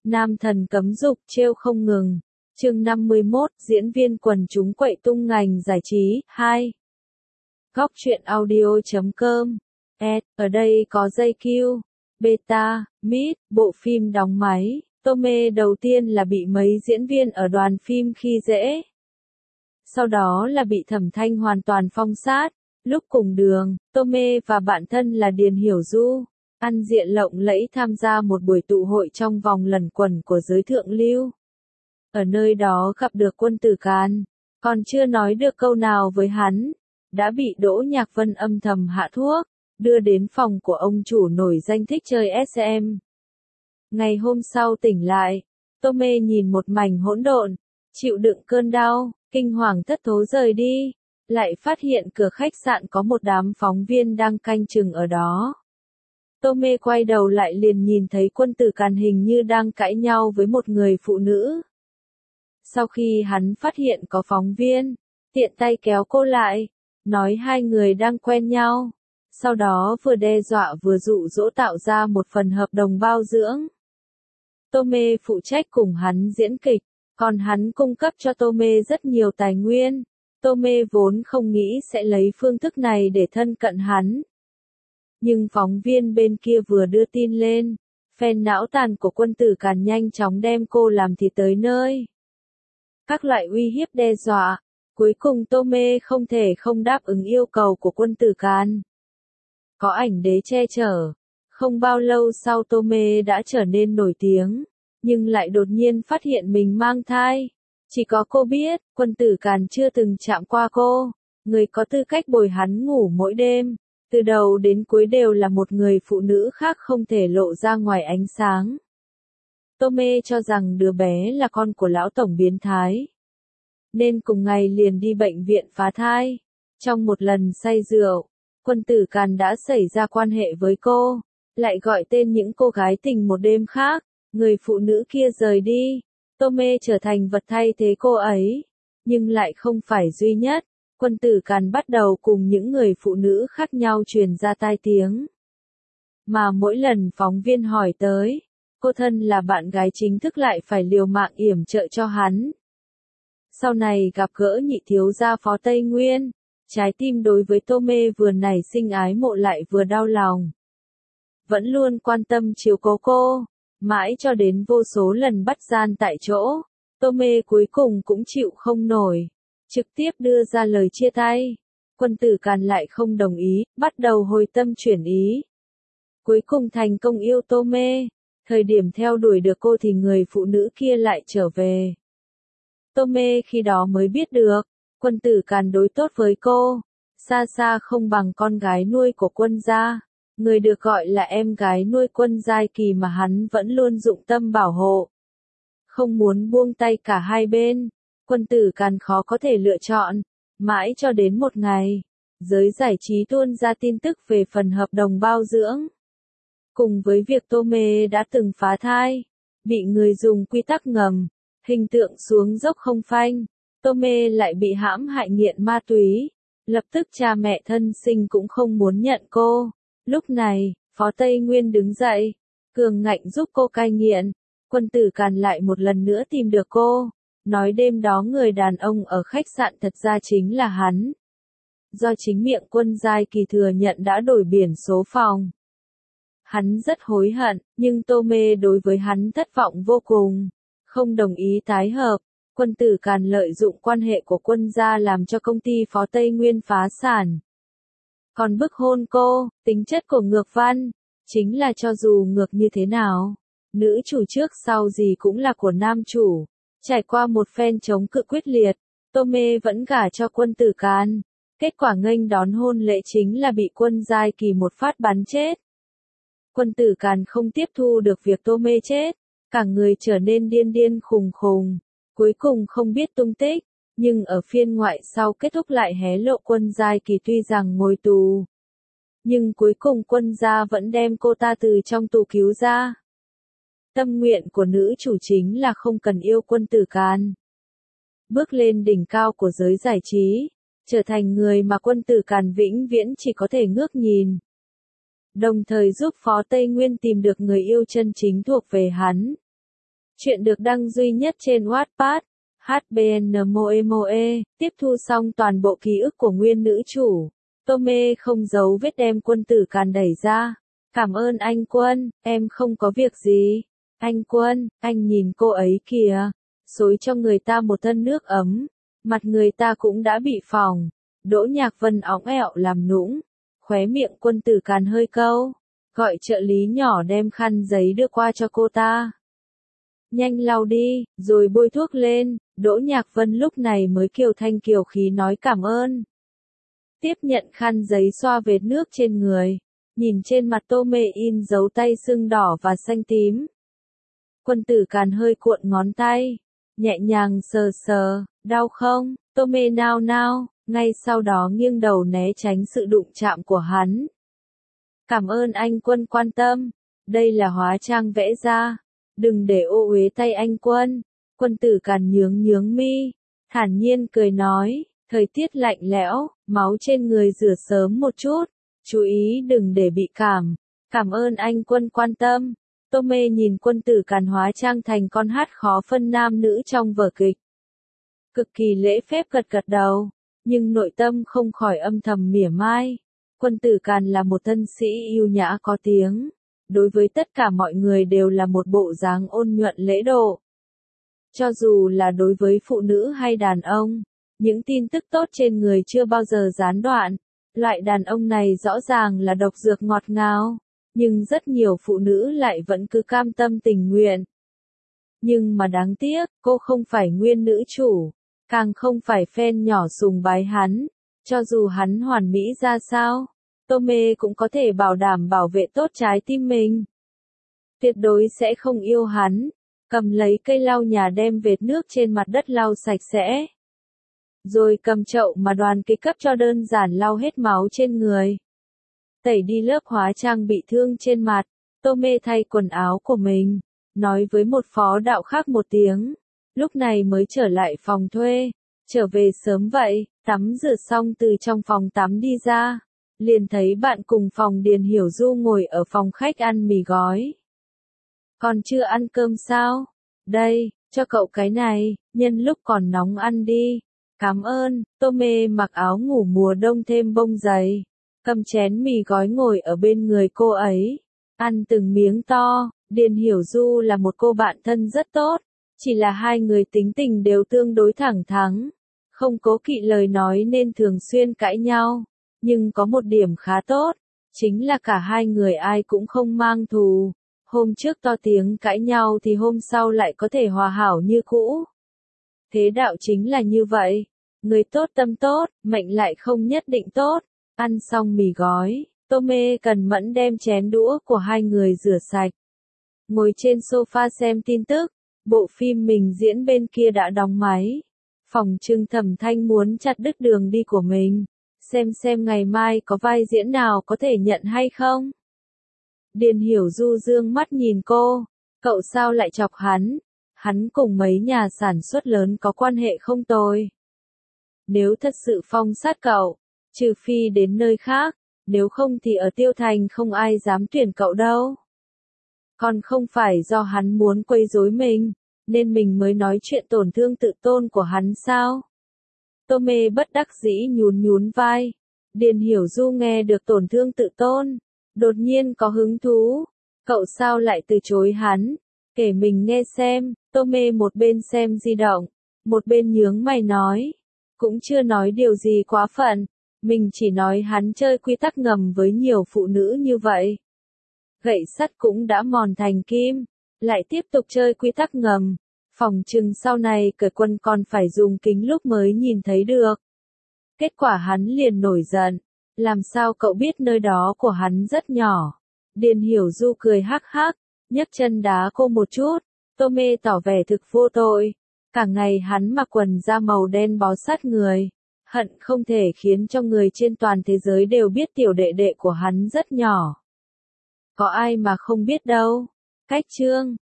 Nam thần cấm dục trêu không ngừng. Chương 51, diễn viên quần chúng quậy tung ngành giải trí, 2. Góc truyện audio.com. Ở đây có JQ, Beta, Mid, bộ phim đóng máy. Tome đầu tiên là bị mấy diễn viên ở đoàn phim khi dễ. Sau đó là bị Thẩm Thanh hoàn toàn phong sát. Lúc cùng đường, Tome và bạn thân là Điền Hiểu Du, ăn diện lộng lẫy tham gia một buổi tụ hội trong vòng lẩn quẩn của giới thượng lưu. Ở nơi đó gặp được Quân Tử Càn, còn chưa nói được câu nào với hắn, đã bị Đỗ Nhạc Vân âm thầm hạ thuốc, đưa đến phòng của ông chủ nổi danh thích chơi SM. Ngày hôm sau tỉnh lại, Tome nhìn một mảnh hỗn độn, chịu đựng cơn đau, kinh hoàng thất thố rời đi, lại phát hiện cửa khách sạn có một đám phóng viên đang canh chừng ở đó. Tome quay đầu lại liền nhìn thấy Quân Tử Càn hình như đang cãi nhau với một người phụ nữ. Sau khi hắn phát hiện có phóng viên, tiện tay kéo cô lại, nói hai người đang quen nhau, sau đó vừa đe dọa vừa dụ dỗ tạo ra một phần hợp đồng bao dưỡng. Tome phụ trách cùng hắn diễn kịch, còn hắn cung cấp cho Tome rất nhiều tài nguyên. Tome vốn không nghĩ sẽ lấy phương thức này để thân cận hắn. Nhưng phóng viên bên kia vừa đưa tin lên, phen não tàn của Quân Tử Càn nhanh chóng đem cô làm thịt tới nơi. Các loại uy hiếp đe dọa, cuối cùng Tome không thể không đáp ứng yêu cầu của Quân Tử Càn. Có ảnh đế che chở, không bao lâu sau Tome đã trở nên nổi tiếng, nhưng lại đột nhiên phát hiện mình mang thai. Chỉ có cô biết, Quân Tử Càn chưa từng chạm qua cô, người có tư cách bồi hắn ngủ mỗi đêm, từ đầu đến cuối đều là một người phụ nữ khác không thể lộ ra ngoài ánh sáng. Tome cho rằng đứa bé là con của lão tổng biến thái, nên cùng ngày liền đi bệnh viện phá thai. Trong một lần say rượu, Quân Tử Càn đã xảy ra quan hệ với cô, lại gọi tên những cô gái tình một đêm khác, người phụ nữ kia rời đi. Tome trở thành vật thay thế cô ấy, nhưng lại không phải duy nhất. Quân Tử Càn bắt đầu cùng những người phụ nữ khác nhau truyền ra tai tiếng. Mà mỗi lần phóng viên hỏi tới, cô thân là bạn gái chính thức lại phải liều mạng yểm trợ cho hắn. Sau này gặp gỡ nhị thiếu gia Phó Tây Nguyên, trái tim đối với Tome vừa nảy sinh ái mộ lại vừa đau lòng. Vẫn luôn quan tâm chiếu cố cô, mãi cho đến vô số lần bắt gian tại chỗ, Tome cuối cùng cũng chịu không nổi, trực tiếp đưa ra lời chia tay. Quân Tử Càn lại không đồng ý, bắt đầu hồi tâm chuyển ý. Cuối cùng thành công yêu Tome, thời điểm theo đuổi được cô thì người phụ nữ kia lại trở về. Tome khi đó mới biết được, Quân Tử Càn đối tốt với cô, xa xa không bằng con gái nuôi của Quân gia. Người được gọi là em gái nuôi Quân Giai Kỳ mà hắn vẫn luôn dụng tâm bảo hộ. Không muốn buông tay cả hai bên, Quân Tử Càn khó có thể lựa chọn, mãi cho đến một ngày, giới giải trí tuôn ra tin tức về phần hợp đồng bao dưỡng. Cùng với việc Tome đã từng phá thai, bị người dùng quy tắc ngầm, hình tượng xuống dốc không phanh, Tome lại bị hãm hại nghiện ma túy, lập tức cha mẹ thân sinh cũng không muốn nhận cô. Lúc này, Phó Tây Nguyên đứng dậy, cường ngạnh giúp cô cai nghiện. Quân Tử Càn lại một lần nữa tìm được cô, nói đêm đó người đàn ông ở khách sạn thật ra chính là hắn. Do chính miệng Quân Giai Kỳ thừa nhận đã đổi biển số phòng. Hắn rất hối hận, nhưng Tome đối với hắn thất vọng vô cùng, không đồng ý tái hợp. Quân Tử Càn lợi dụng quan hệ của Quân gia làm cho công ty Phó Tây Nguyên phá sản. Còn bức hôn cô, tính chất của Ngược Văn, chính là cho dù ngược như thế nào, nữ chủ trước sau gì cũng là của nam chủ. Trải qua một phen chống cự quyết liệt, Tome vẫn gả cho Quân Tử Càn. Kết quả nghênh đón hôn lễ chính là bị Quân Giai Kỳ một phát bắn chết. Quân Tử Càn không tiếp thu được việc Tome chết, cả người trở nên điên điên khùng khùng, cuối cùng không biết tung tích. Nhưng ở phiên ngoại sau kết thúc lại hé lộ Quân Giai Kỳ tuy rằng ngồi tù, nhưng cuối cùng Quân gia vẫn đem cô ta từ trong tù cứu ra. Tâm nguyện của nữ chủ chính là không cần yêu Quân Tử Càn, bước lên đỉnh cao của giới giải trí, trở thành người mà Quân Tử Càn vĩnh viễn chỉ có thể ngước nhìn. Đồng thời giúp Phó Tây Nguyên tìm được người yêu chân chính thuộc về hắn. Chuyện được đăng duy nhất trên Wattpad. HBN Moe Moe, tiếp thu xong toàn bộ ký ức của nguyên nữ chủ. Tome không giấu vết đem Quân Tử Càn đẩy ra. Cảm ơn anh Quân, em không có việc gì. Anh Quân, anh nhìn cô ấy kìa. Xối cho người ta một thân nước ấm. Mặt người ta cũng đã bị phỏng. Đỗ Nhạc Vân óng ẹo làm nũng. Khóe miệng Quân Tử Càn hơi câu. Gọi trợ lý nhỏ đem khăn giấy đưa qua cho cô ta. Nhanh lau đi, rồi bôi thuốc lên. Đỗ Nhạc Vân lúc này mới kiều thanh kiều khí nói cảm ơn. Tiếp nhận khăn giấy xoa vệt nước trên người. Nhìn trên mặt Tome in dấu tay sưng đỏ và xanh tím. Quân Tử Càn hơi cuộn ngón tay. Nhẹ nhàng sờ sờ, đau không? Tome nao nao, ngay sau đó nghiêng đầu né tránh sự đụng chạm của hắn. Cảm ơn anh Quân quan tâm. Đây là hóa trang vẽ ra. Đừng để ô uế tay anh Quân. Quân Tử Càn nhướng nhướng mi. Thản nhiên cười nói. Thời tiết lạnh lẽo, máu trên người rửa sớm một chút. Chú ý đừng để bị cảm. Cảm ơn anh Quân quan tâm. Tome nhìn Quân Tử Càn hóa trang thành con hát khó phân nam nữ trong vở kịch. Cực kỳ lễ phép gật gật đầu. Nhưng nội tâm không khỏi âm thầm mỉa mai. Quân Tử Càn là một thân sĩ yêu nhã có tiếng. Đối với tất cả mọi người đều là một bộ dáng ôn nhuận lễ độ. Cho dù là đối với phụ nữ hay đàn ông, những tin tức tốt trên người chưa bao giờ gián đoạn. Loại đàn ông này rõ ràng là độc dược ngọt ngào, nhưng rất nhiều phụ nữ lại vẫn cứ cam tâm tình nguyện. Nhưng mà đáng tiếc, cô không phải nguyên nữ chủ, càng không phải fan nhỏ sùng bái hắn, cho dù hắn hoàn mỹ ra sao. Tome cũng có thể bảo đảm bảo vệ tốt trái tim mình. Tuyệt đối sẽ không yêu hắn. Cầm lấy cây lau nhà đem vệt nước trên mặt đất lau sạch sẽ. Rồi cầm chậu mà Đoàn Kịch cấp cho đơn giản lau hết máu trên người. Tẩy đi lớp hóa trang bị thương trên mặt. Tome thay quần áo của mình. Nói với một phó đạo khác một tiếng. Lúc này mới trở lại phòng thuê. Trở về sớm vậy, tắm rửa xong từ trong phòng tắm đi ra. Liền thấy bạn cùng phòng Điền Hiểu Du ngồi ở phòng khách ăn mì gói. Còn chưa ăn cơm sao? Đây, cho cậu cái này, nhân lúc còn nóng ăn đi. Cảm ơn. Tome mặc áo ngủ mùa đông thêm bông dày. Cầm chén mì gói ngồi ở bên người cô ấy. Ăn từng miếng to. Điền Hiểu Du là một cô bạn thân rất tốt. Chỉ là hai người tính tình đều tương đối thẳng thắn. Không cố kỵ lời nói nên thường xuyên cãi nhau. Nhưng có một điểm khá tốt. Chính là cả hai người ai cũng không mang thù. Hôm trước to tiếng cãi nhau thì hôm sau lại có thể hòa hảo như cũ. Thế đạo chính là như vậy. Người tốt tâm tốt, mệnh lại không nhất định tốt. Ăn xong mì gói, Tome cần mẫn đem chén đũa của hai người rửa sạch. Ngồi trên sofa xem tin tức, bộ phim mình diễn bên kia đã đóng máy. Phòng trưng Thẩm Thanh muốn chặt đứt đường đi của mình. Xem ngày mai có vai diễn nào có thể nhận hay không. Điền Hiểu Du dương mắt nhìn cô. Cậu sao lại chọc hắn? Hắn cùng mấy nhà sản xuất lớn có quan hệ không tồi. Nếu thật sự phong sát cậu, trừ phi đến nơi khác, nếu không thì ở Tiêu Thành không ai dám tuyển cậu đâu. Còn không phải do hắn muốn quấy rối mình, nên mình mới nói chuyện tổn thương tự tôn của hắn sao? Tome bất đắc dĩ nhún nhún vai. Điền Hiểu Du nghe được tổn thương tự tôn. Đột nhiên có hứng thú. Cậu sao lại từ chối hắn? Kể mình nghe xem. Tome một bên xem di động, một bên nhướng mày nói. Cũng chưa nói điều gì quá phận. Mình chỉ nói hắn chơi quy tắc ngầm với nhiều phụ nữ như vậy. Gậy sắt cũng đã mòn thành kim. Lại tiếp tục chơi quy tắc ngầm. Phòng trừng sau này cởi quân còn phải dùng kính lúc mới nhìn thấy được. Kết quả hắn liền nổi giận. Làm sao cậu biết nơi đó của hắn rất nhỏ? Điền Hiểu Du cười hắc hắc, nhấc chân đá cô một chút. Tome tỏ vẻ thực vô tội. Cả ngày hắn mặc quần da màu đen bó sát người. Hận không thể khiến cho người trên toàn thế giới đều biết tiểu đệ đệ của hắn rất nhỏ. Có ai mà không biết đâu. Cách chương